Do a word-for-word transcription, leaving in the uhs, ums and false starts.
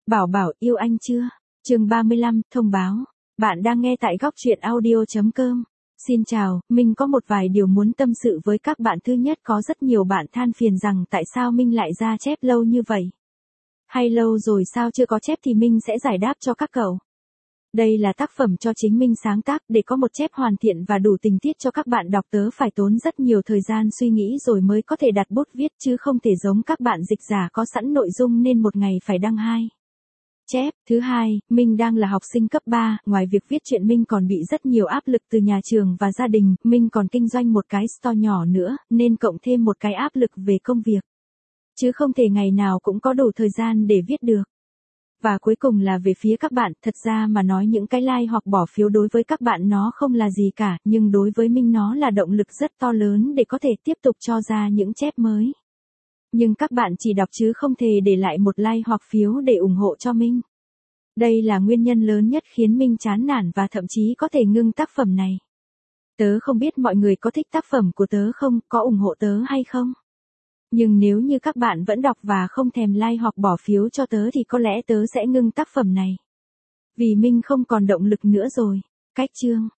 Bảo Bảo yêu anh chưa? Chương ba mươi lăm, thông báo. Bạn đang nghe tại góc truyện audio chấm com. Xin chào, mình có một vài điều muốn tâm sự với các bạn. Thứ nhất, có rất nhiều bạn than phiền rằng tại sao Minh lại ra chép lâu như vậy. Hay lâu rồi sao chưa có chép thì Minh sẽ giải đáp cho các cậu. Đây là tác phẩm cho chính Minh sáng tác, để có một chép hoàn thiện và đủ tình tiết cho các bạn đọc tớ phải tốn rất nhiều thời gian suy nghĩ rồi mới có thể đặt bút viết, chứ không thể giống các bạn dịch giả có sẵn nội dung nên một ngày phải đăng hai chép. Thứ hai, Minh đang là học sinh cấp ba, ngoài việc viết truyện Minh còn bị rất nhiều áp lực từ nhà trường và gia đình, Minh còn kinh doanh một cái store nhỏ nữa, nên cộng thêm một cái áp lực về công việc. Chứ không thể ngày nào cũng có đủ thời gian để viết được. Và cuối cùng là về phía các bạn, thật ra mà nói những cái like hoặc bỏ phiếu đối với các bạn nó không là gì cả, nhưng đối với Minh nó là động lực rất to lớn để có thể tiếp tục cho ra những chép mới. Nhưng các bạn chỉ đọc chứ không thể để lại một like hoặc phiếu để ủng hộ cho Minh. Đây là nguyên nhân lớn nhất khiến Minh chán nản và thậm chí có thể ngưng tác phẩm này. Tớ không biết mọi người có thích tác phẩm của tớ không, có ủng hộ tớ hay không? Nhưng nếu như các bạn vẫn đọc và không thèm like hoặc bỏ phiếu cho tớ thì có lẽ tớ sẽ ngưng tác phẩm này. Vì Minh không còn động lực nữa rồi. Cách chương.